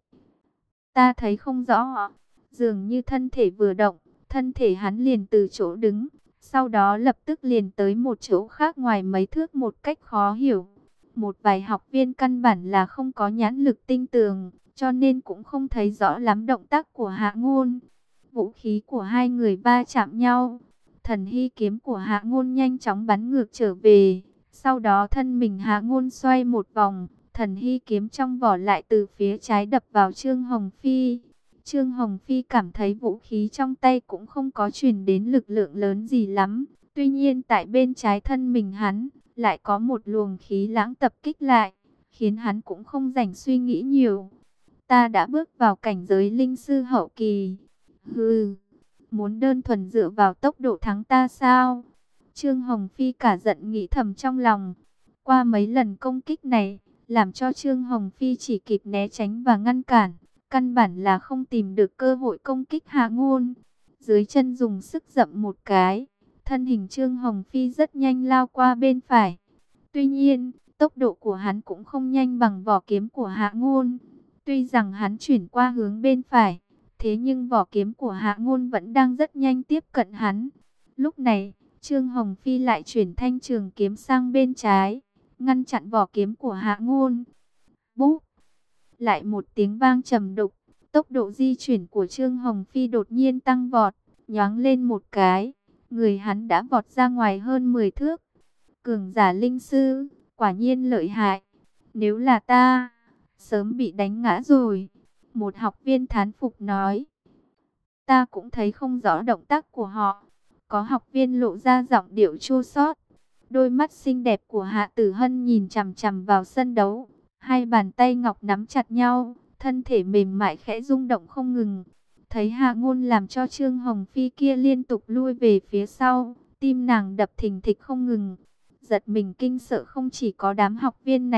Ta thấy không rõ, dường như thân thể vừa động, thân thể hắn liền từ chỗ đứng, sau đó lập tức liền tới một chỗ khác ngoài mấy thước một cách khó hiểu. Một vài học viên căn bản là không có nhãn lực tinh tường, cho nên cũng không thấy rõ lắm động tác của Hạ Ngôn. Vũ khí của hai người va chạm nhau, thần hy kiếm của Hạ Ngôn nhanh chóng bắn ngược trở về. Sau đó thân mình Hạ Ngôn xoay một vòng, thần hy kiếm trong vỏ lại từ phía trái đập vào Trương Hồng Phi. Trương Hồng Phi cảm thấy vũ khí trong tay cũng không có truyền đến lực lượng lớn gì lắm. Tuy nhiên tại bên trái thân mình hắn, lại có một luồng khí lãng tập kích lại, khiến hắn cũng không rảnh suy nghĩ nhiều. Ta đã bước vào cảnh giới linh sư hậu kỳ. Hừ, muốn đơn thuần dựa vào tốc độ thắng ta sao? Trương Hồng Phi cả giận nghĩ thầm trong lòng. Qua mấy lần công kích này, làm cho Trương Hồng Phi chỉ kịp né tránh và ngăn cản, căn bản là không tìm được cơ hội công kích Hạ Ngôn. Dưới chân dùng sức dậm một cái, thân hình Trương Hồng Phi rất nhanh lao qua bên phải. Tuy nhiên, tốc độ của hắn cũng không nhanh bằng vỏ kiếm của Hạ Ngôn. Tuy rằng hắn chuyển qua hướng bên phải, thế nhưng vỏ kiếm của Hạ Ngôn vẫn đang rất nhanh tiếp cận hắn. Lúc này, Trương Hồng Phi lại chuyển thanh trường kiếm sang bên trái, ngăn chặn vỏ kiếm của Hạ Ngôn. Búp! Lại một tiếng vang trầm đục, tốc độ di chuyển của Trương Hồng Phi đột nhiên tăng vọt, nhoáng lên một cái, người hắn đã vọt ra ngoài hơn 10 thước. Cường giả linh sư, quả nhiên lợi hại. Nếu là ta, sớm bị đánh ngã rồi. Một học viên thán phục nói. Ta cũng thấy không rõ động tác của họ. Có học viên lộ ra giọng điệu chua xót. Đôi mắt xinh đẹp của Hạ Tử Hân nhìn chằm chằm vào sân đấu. Hai bàn tay ngọc nắm chặt nhau, thân thể mềm mại khẽ rung động không ngừng. Thấy Hạ Ngôn làm cho Trương Hồng Phi kia liên tục lui về phía sau, tim nàng đập thình thịch không ngừng. Giật mình kinh sợ không chỉ có đám học viên này,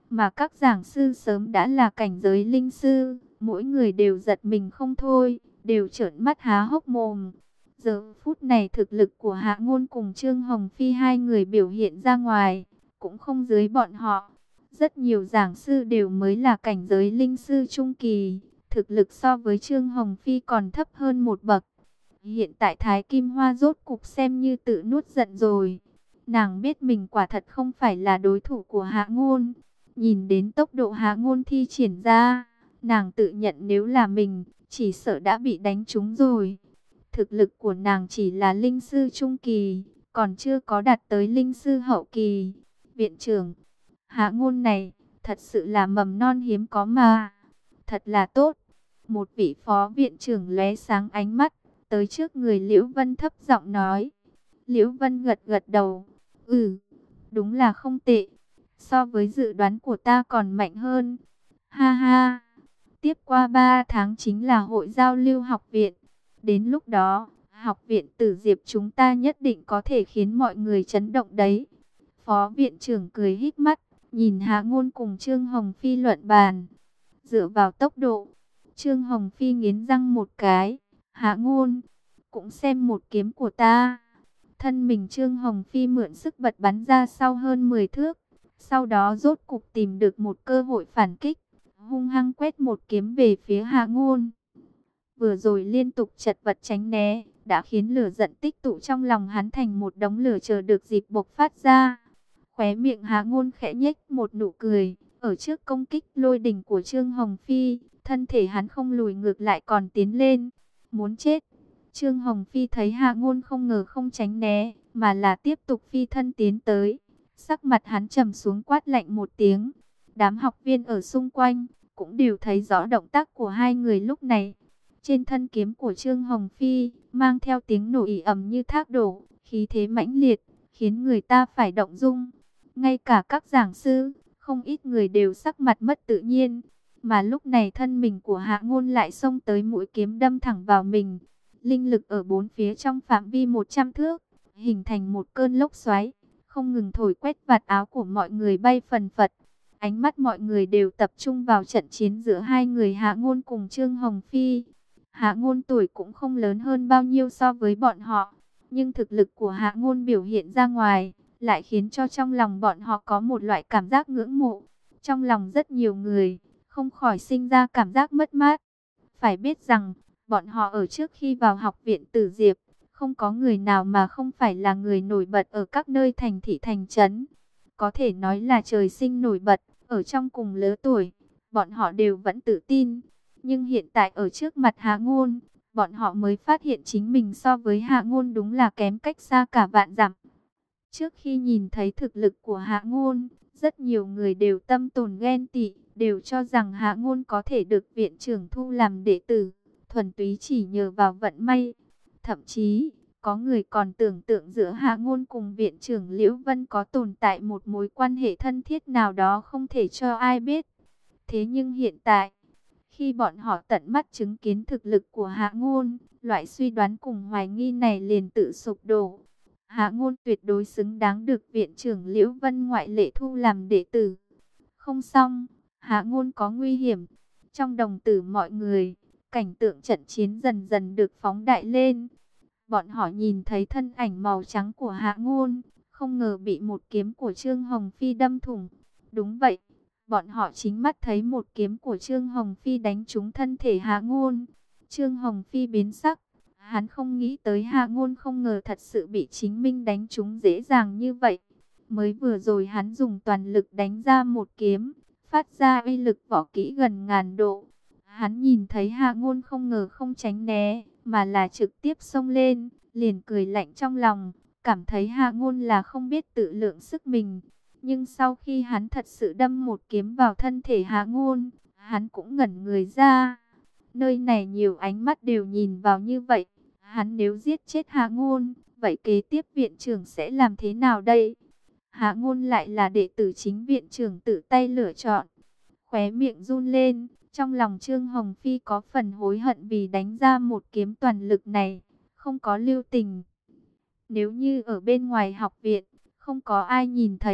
mà các giảng sư sớm đã là cảnh giới linh sư, mỗi người đều giật mình không thôi, đều trợn mắt há hốc mồm. Giờ phút này thực lực của Hạ Ngôn cùng Trương Hồng Phi hai người biểu hiện ra ngoài, cũng không dưới bọn họ. Rất nhiều giảng sư đều mới là cảnh giới linh sư trung kỳ, thực lực so với Trương Hồng Phi còn thấp hơn một bậc. Hiện tại Thái Kim Hoa rốt cục xem như tự nuốt giận rồi. Nàng biết mình quả thật không phải là đối thủ của Hạ Ngôn. Nhìn đến tốc độ Hạ Ngôn thi triển ra, nàng tự nhận nếu là mình, chỉ sợ đã bị đánh trúng rồi. Thực lực của nàng chỉ là linh sư trung kỳ, còn chưa có đạt tới linh sư hậu kỳ. Viện trưởng, Hạ Ngôn này, thật sự là mầm non hiếm có mà. Thật là tốt. Một vị phó viện trưởng lóe sáng ánh mắt, tới trước người Liễu Vân thấp giọng nói. Liễu Vân gật gật đầu. Ừ, đúng là không tệ. So với dự đoán của ta còn mạnh hơn. Ha ha. Tiếp qua 3 tháng chính là hội giao lưu học viện. Đến lúc đó, học viện Tử Diệp chúng ta nhất định có thể khiến mọi người chấn động đấy. Phó viện trưởng cười híp mắt, nhìn Hạ Ngôn cùng Trương Hồng Phi luận bàn. Dựa vào tốc độ, Trương Hồng Phi nghiến răng một cái. Hạ Ngôn, cũng xem một kiếm của ta. Thân mình Trương Hồng Phi mượn sức bật bắn ra sau hơn 10 thước. Sau đó rốt cục tìm được một cơ hội phản kích, hung hăng quét một kiếm về phía Hạ Ngôn. Vừa rồi liên tục chật vật tránh né, đã khiến lửa giận tích tụ trong lòng hắn thành một đống lửa chờ được dịp bộc phát ra. Khóe miệng Hạ Ngôn khẽ nhếch một nụ cười, ở trước công kích lôi đình của Trương Hồng Phi, thân thể hắn không lùi ngược lại còn tiến lên, muốn chết. Trương Hồng Phi thấy Hạ Ngôn không ngờ không tránh né, mà là tiếp tục phi thân tiến tới. Sắc mặt hắn trầm xuống quát lạnh một tiếng. Đám học viên ở xung quanh cũng đều thấy rõ động tác của hai người lúc này. Trên thân kiếm của Trương Hồng Phi mang theo tiếng nổ ì ầm như thác đổ, khí thế mãnh liệt, khiến người ta phải động dung. Ngay cả các giảng sư, không ít người đều sắc mặt mất tự nhiên. Mà lúc này thân mình của Hạ Ngôn lại xông tới mũi kiếm đâm thẳng vào mình. Linh lực ở bốn phía trong phạm vi 100 thước, hình thành một cơn lốc xoáy, không ngừng thổi quét vạt áo của mọi người bay phần phật. Ánh mắt mọi người đều tập trung vào trận chiến giữa hai người Hạ Ngôn cùng Trương Hồng Phi. Hạ Ngôn tuổi cũng không lớn hơn bao nhiêu so với bọn họ, nhưng thực lực của Hạ Ngôn biểu hiện ra ngoài, lại khiến cho trong lòng bọn họ có một loại cảm giác ngưỡng mộ. Trong lòng rất nhiều người, không khỏi sinh ra cảm giác mất mát. Phải biết rằng, bọn họ ở trước khi vào học viện Tử Diệp, không có người nào mà không phải là người nổi bật ở các nơi thành thị thành trấn. Có thể nói là trời sinh nổi bật, ở trong cùng lứa tuổi, bọn họ đều vẫn tự tin. Nhưng hiện tại ở trước mặt Hạ Ngôn, bọn họ mới phát hiện chính mình so với Hạ Ngôn đúng là kém cách xa cả vạn dặm. Trước khi nhìn thấy thực lực của Hạ Ngôn, rất nhiều người đều tâm tồn ghen tị, đều cho rằng Hạ Ngôn có thể được viện trưởng thu làm đệ tử, thuần túy chỉ nhờ vào vận may. Thậm chí, có người còn tưởng tượng giữa Hạ Ngôn cùng viện trưởng Liễu Vân có tồn tại một mối quan hệ thân thiết nào đó không thể cho ai biết. Thế nhưng hiện tại, khi bọn họ tận mắt chứng kiến thực lực của Hạ Ngôn, loại suy đoán cùng hoài nghi này liền tự sụp đổ. Hạ Ngôn tuyệt đối xứng đáng được viện trưởng Liễu Vân ngoại lệ thu làm đệ tử. Không xong, Hạ Ngôn có nguy hiểm. Trong đồng tử mọi người, cảnh tượng trận chiến dần dần được phóng đại lên. Bọn họ nhìn thấy thân ảnh màu trắng của Hạ Ngôn, không ngờ bị một kiếm của Trương Hồng Phi đâm thủng. Đúng vậy, bọn họ chính mắt thấy một kiếm của Trương Hồng Phi đánh trúng thân thể Hạ Ngôn. Trương Hồng Phi biến sắc, hắn không nghĩ tới Hạ Ngôn không ngờ thật sự bị chính mình đánh trúng dễ dàng như vậy. Mới vừa rồi hắn dùng toàn lực đánh ra một kiếm, phát ra uy lực võ kỹ gần ngàn độ. Hắn nhìn thấy Hạ Ngôn không ngờ không tránh né, mà là trực tiếp xông lên, liền cười lạnh trong lòng, cảm thấy Hạ Ngôn là không biết tự lượng sức mình. Nhưng sau khi hắn thật sự đâm một kiếm vào thân thể Hạ Ngôn, hắn cũng ngẩn người ra. Nơi này nhiều ánh mắt đều nhìn vào như vậy, hắn nếu giết chết Hạ Ngôn, vậy kế tiếp viện trưởng sẽ làm thế nào đây? Hạ Ngôn lại là đệ tử chính viện trưởng tự tay lựa chọn. Khóe miệng run lên, trong lòng Trương Hồng Phi có phần hối hận vì đánh ra một kiếm toàn lực này, không có lưu tình. Nếu như ở bên ngoài học viện, không có ai nhìn thấy,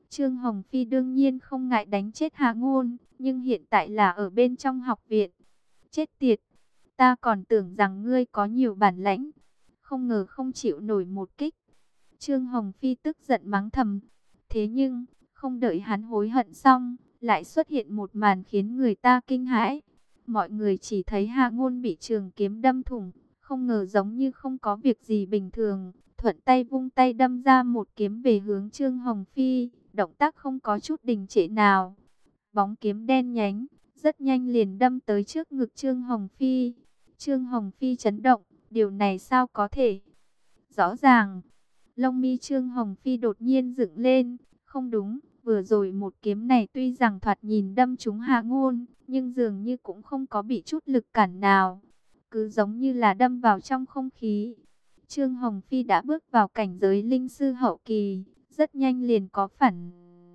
Trương Hồng Phi đương nhiên không ngại đánh chết Hạ Ngôn, nhưng hiện tại là ở bên trong học viện. Chết tiệt, ta còn tưởng rằng ngươi có nhiều bản lãnh, không ngờ không chịu nổi một kích. Trương Hồng Phi tức giận mắng thầm. Thế nhưng, không đợi hắn hối hận xong, lại xuất hiện một màn khiến người ta kinh hãi. Mọi người chỉ thấy Hạ Ngôn bị trường kiếm đâm thủng, không ngờ giống như không có việc gì bình thường, thuận tay vung tay đâm ra một kiếm về hướng Trương Hồng Phi, động tác không có chút đình trệ nào. Bóng kiếm đen nhánh, rất nhanh liền đâm tới trước ngực Trương Hồng Phi. Trương Hồng Phi chấn động, điều này sao có thể? Rõ ràng, lông mi Trương Hồng Phi đột nhiên dựng lên, không đúng, vừa rồi một kiếm này tuy rằng thoạt nhìn đâm trúng Hạ Ngôn, nhưng dường như cũng không có bị chút lực cản nào, cứ giống như là đâm vào trong không khí. Trương Hồng Phi đã bước vào cảnh giới linh sư hậu kỳ, rất nhanh liền có phản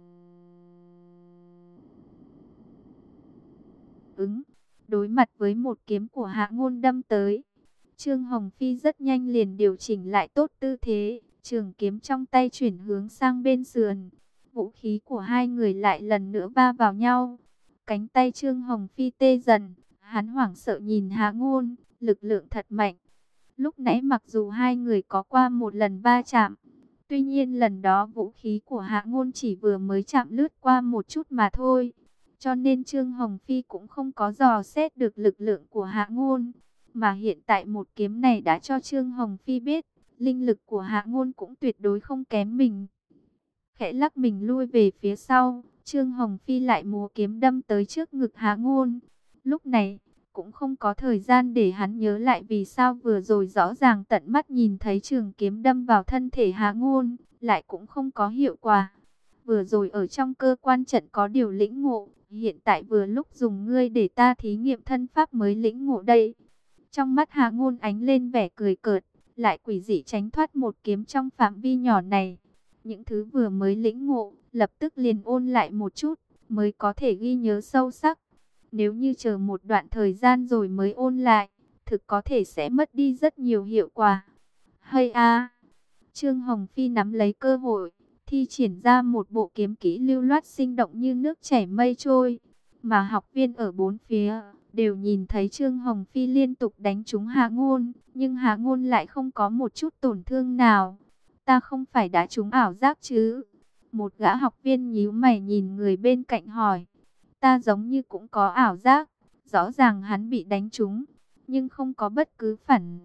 ứng. Đối mặt với một kiếm của Hạ Ngôn đâm tới, Trương Hồng Phi rất nhanh liền điều chỉnh lại tốt tư thế, trường kiếm trong tay chuyển hướng sang bên sườn. Vũ khí của hai người lại lần nữa va vào nhau. Cánh tay Trương Hồng Phi tê dần, hắn hoảng sợ nhìn Hạ Ngôn, lực lượng thật mạnh. Lúc nãy mặc dù hai người có qua một lần va chạm, tuy nhiên lần đó vũ khí của Hạ Ngôn chỉ vừa mới chạm lướt qua một chút mà thôi. Cho nên Trương Hồng Phi cũng không có dò xét được lực lượng của Hạ Ngôn. Mà hiện tại một kiếm này đã cho Trương Hồng Phi biết, linh lực của Hạ Ngôn cũng tuyệt đối không kém mình. Khẽ lắc mình lui về phía sau, Trương Hồng Phi lại múa kiếm đâm tới trước ngực Hạ Ngôn. Lúc này, cũng không có thời gian để hắn nhớ lại vì sao vừa rồi rõ ràng tận mắt nhìn thấy trường kiếm đâm vào thân thể Hạ Ngôn, lại cũng không có hiệu quả. Vừa rồi ở trong cơ quan trận có điều lĩnh ngộ, hiện tại vừa lúc dùng ngươi để ta thí nghiệm thân pháp mới lĩnh ngộ đây. Trong mắt Hạ Ngôn ánh lên vẻ cười cợt, lại quỷ dị tránh thoát một kiếm trong phạm vi nhỏ này. Những thứ vừa mới lĩnh ngộ, lập tức liền ôn lại một chút, mới có thể ghi nhớ sâu sắc. Nếu như chờ một đoạn thời gian rồi mới ôn lại, thực có thể sẽ mất đi rất nhiều hiệu quả. Hay a! Trương Hồng Phi nắm lấy cơ hội, thi triển ra một bộ kiếm kỹ lưu loát sinh động như nước chảy mây trôi. Mà học viên ở bốn phía đều nhìn thấy Trương Hồng Phi liên tục đánh trúng Hạ Ngôn, nhưng Hạ Ngôn lại không có một chút tổn thương nào. Ta không phải đã trúng ảo giác chứ? Một gã học viên nhíu mày nhìn người bên cạnh hỏi. Ta giống như cũng có ảo giác, rõ ràng hắn bị đánh trúng, nhưng không có bất cứ phản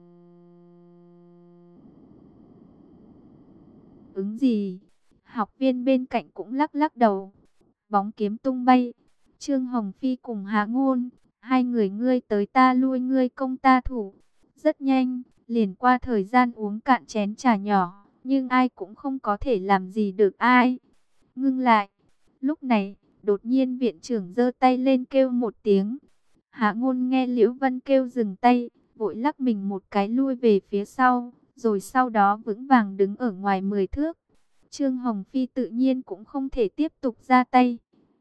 ứng gì. Học viên bên cạnh cũng lắc lắc đầu. Bóng kiếm tung bay, Trương Hồng Phi cùng Hạ Ngôn, hai người ngươi tới ta lui ngươi công ta thủ. Rất nhanh, liền qua thời gian uống cạn chén trà nhỏ, nhưng ai cũng không có thể làm gì được ai. Ngưng lại, lúc này, đột nhiên viện trưởng giơ tay lên kêu một tiếng. Hạ Ngôn nghe Liễu Vân kêu dừng tay, vội lắc mình một cái lui về phía sau, rồi sau đó vững vàng đứng ở ngoài 10 thước. Trương Hồng Phi tự nhiên cũng không thể tiếp tục ra tay.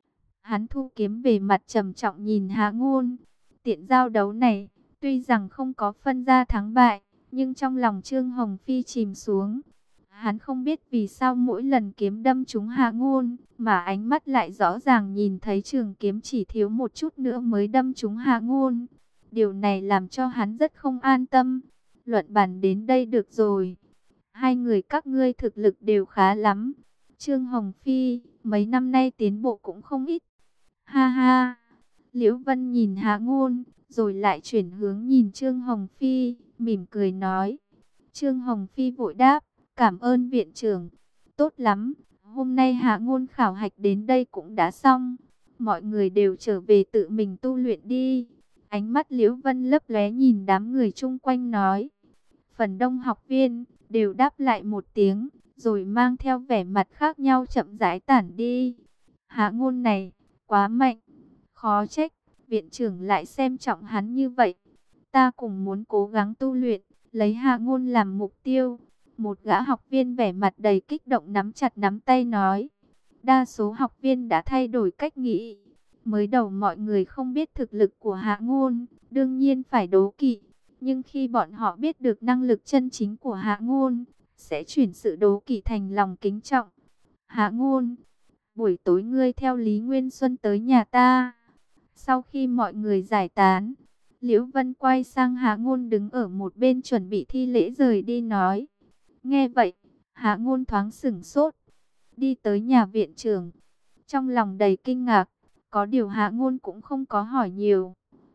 Hắn thu kiếm về mặt trầm trọng nhìn Hạ Ngôn. Tiện giao đấu này, tuy rằng không có phân ra thắng bại, nhưng trong lòng Trương Hồng Phi chìm xuống. Hắn không biết vì sao mỗi lần kiếm đâm trúng Hạ Ngôn, mà ánh mắt lại rõ ràng nhìn thấy trường kiếm chỉ thiếu một chút nữa mới đâm trúng Hạ Ngôn. Điều này làm cho hắn rất không an tâm. Luận bàn đến đây được rồi. Hai người các ngươi thực lực đều khá lắm. Trương Hồng Phi, mấy năm nay tiến bộ cũng không ít. Ha ha. Liễu Vân nhìn Hạ Ngôn, rồi lại chuyển hướng nhìn Trương Hồng Phi, mỉm cười nói. Trương Hồng Phi vội đáp, cảm ơn viện trưởng. Tốt lắm, hôm nay Hạ Ngôn khảo hạch đến đây cũng đã xong. Mọi người đều trở về tự mình tu luyện đi. Ánh mắt Liễu Vân lấp lóe nhìn đám người chung quanh nói. Phần đông học viên đều đáp lại một tiếng, rồi mang theo vẻ mặt khác nhau chậm rãi tản đi. Hạ Ngôn này, quá mạnh, khó trách, viện trưởng lại xem trọng hắn như vậy. Ta cũng muốn cố gắng tu luyện, lấy Hạ Ngôn làm mục tiêu. Một gã học viên vẻ mặt đầy kích động nắm chặt nắm tay nói. Đa số học viên đã thay đổi cách nghĩ. Mới đầu mọi người không biết thực lực của Hạ Ngôn, đương nhiên phải đố kỵ. Nhưng khi bọn họ biết được năng lực chân chính của Hạ Ngôn, sẽ chuyển sự đố kỵ thành lòng kính trọng. Hạ Ngôn, buổi tối ngươi theo Lý Nguyên Xuân tới nhà ta. Sau khi mọi người giải tán, Liễu Vân quay sang Hạ Ngôn đứng ở một bên chuẩn bị thi lễ rời đi nói. Nghe vậy, Hạ Ngôn thoáng sửng sốt, đi tới nhà viện trưởng. Trong lòng đầy kinh ngạc, có điều Hạ Ngôn cũng không có hỏi nhiều.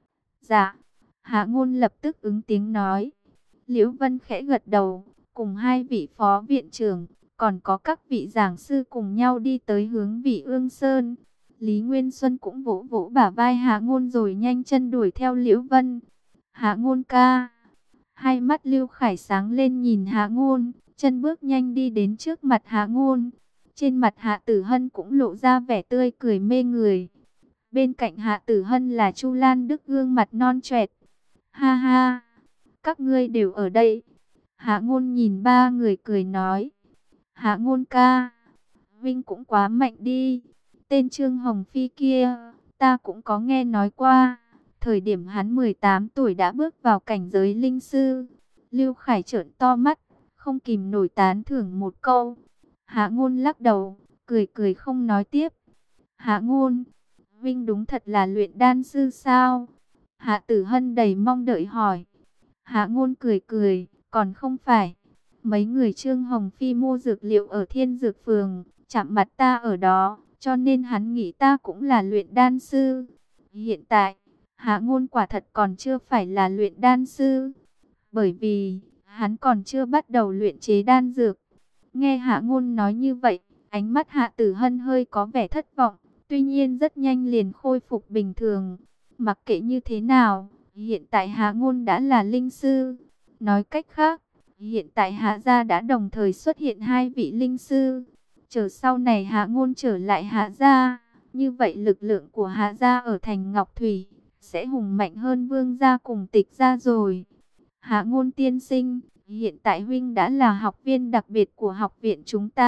Dạ, Hạ Ngôn lập tức ứng tiếng nói. Liễu Vân khẽ gật đầu, cùng hai vị phó viện trưởng, còn có các vị giảng sư cùng nhau đi tới hướng Vị Ương Sơn. Lý Nguyên Xuân cũng vỗ vỗ bả vai Hạ Ngôn rồi nhanh chân đuổi theo Liễu Vân. Hạ Ngôn ca. Hai mắt Lưu Khải sáng lên nhìn Hạ Ngôn, chân bước nhanh đi đến trước mặt Hạ Ngôn. Trên mặt Hạ Tử Hân cũng lộ ra vẻ tươi cười mê người. Bên cạnh Hạ Tử Hân là Chu Lan Đức gương mặt non choẹt. Ha ha, các ngươi đều ở đây. Hạ Ngôn nhìn ba người cười nói. Hạ Ngôn ca, Vinh cũng quá mạnh đi. Tên Trương Hồng Phi kia, ta cũng có nghe nói qua. Thời điểm hắn 18 tuổi đã bước vào cảnh giới linh sư. Lưu Khải trợn to mắt, không kìm nổi tán thưởng một câu. Hạ Ngôn lắc đầu, cười cười không nói tiếp. Hạ Ngôn, Vinh đúng thật là luyện đan sư sao? Hạ Tử Hân đầy mong đợi hỏi. Hạ Ngôn cười cười, còn không phải. Mấy người Trương Hồng Phi mua dược liệu ở Thiên Dược Phường, chạm mặt ta ở đó, cho nên hắn nghĩ ta cũng là luyện đan sư. Hiện tại, Hạ Ngôn quả thật còn chưa phải là luyện đan sư, bởi vì hắn còn chưa bắt đầu luyện chế đan dược. Nghe Hạ Ngôn nói như vậy, ánh mắt Hạ Tử Hân hơi có vẻ thất vọng, tuy nhiên rất nhanh liền khôi phục bình thường. Mặc kệ như thế nào, hiện tại Hạ Ngôn đã là linh sư. Nói cách khác, hiện tại Hạ gia đã đồng thời xuất hiện hai vị linh sư. Chờ sau này Hạ Ngôn trở lại Hạ gia, như vậy lực lượng của Hạ gia ở thành Ngọc Thủy sẽ hùng mạnh hơn Vương gia cùng Tịch gia rồi. Hạ Ngôn tiên sinh, hiện tại huynh đã là học viên đặc biệt của học viện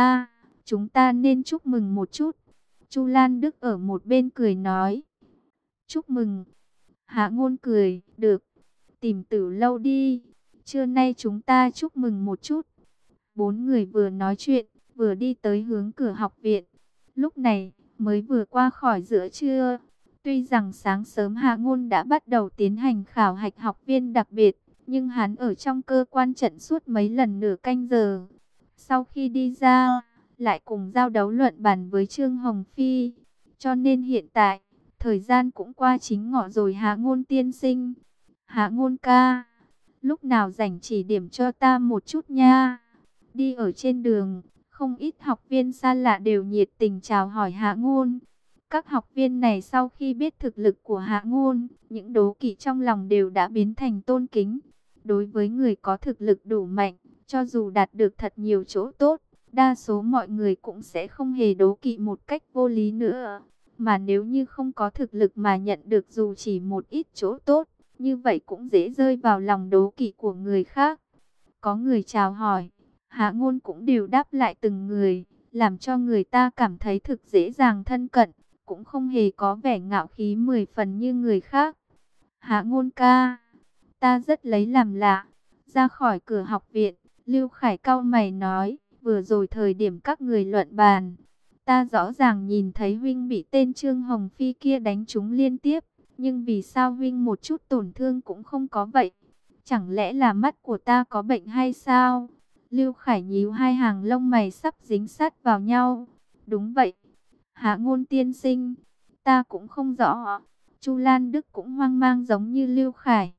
chúng ta nên chúc mừng một chút. Chu Lan Đức ở một bên cười nói. Chúc mừng. Hạ Ngôn cười, được, tìm Tử Lâu đi, trưa nay chúng ta chúc mừng một chút. Bốn người vừa nói chuyện, vừa đi tới hướng cửa học viện. Lúc này, mới vừa qua khỏi giữa trưa. Tuy rằng sáng sớm Hạ Ngôn đã bắt đầu tiến hành khảo hạch học viên đặc biệt, nhưng hắn ở trong cơ quan trận suốt mấy lần nửa canh giờ. Sau khi đi ra, lại cùng giao đấu luận bàn với Trương Hồng Phi. Cho nên hiện tại, thời gian cũng qua chính ngọ rồi. Hạ Ngôn tiên sinh, Hạ Ngôn ca, lúc nào rảnh chỉ điểm cho ta một chút nha. Đi ở trên đường, không ít học viên xa lạ đều nhiệt tình chào hỏi Hạ Ngôn. Các học viên này sau khi biết thực lực của Hạ Ngôn, những đố kỵ trong lòng đều đã biến thành tôn kính. Đối với người có thực lực đủ mạnh, cho dù đạt được thật nhiều chỗ tốt, đa số mọi người cũng sẽ không hề đố kỵ một cách vô lý nữa. Mà nếu như không có thực lực mà nhận được dù chỉ một ít chỗ tốt, như vậy cũng dễ rơi vào lòng đố kỵ của người khác. Có người chào hỏi, Hạ Ngôn cũng đều đáp lại từng người, làm cho người ta cảm thấy thực dễ dàng thân cận, cũng không hề có vẻ ngạo khí 10 phần như người khác. Hạ Ngôn ca, ta rất lấy làm lạ. Ra khỏi cửa học viện, Lưu Khải cau mày nói, vừa rồi thời điểm các người luận bàn, ta rõ ràng nhìn thấy huynh bị tên Trương Hồng Phi kia đánh trúng liên tiếp, nhưng vì sao huynh một chút tổn thương cũng không có vậy? Chẳng lẽ là mắt của ta có bệnh hay sao? Lưu Khải nhíu hai hàng lông mày sắp dính sát vào nhau. Đúng vậy, Hạ Ngôn tiên sinh, ta cũng không rõ. Chu Lan Đức cũng hoang mang giống như Lưu Khải.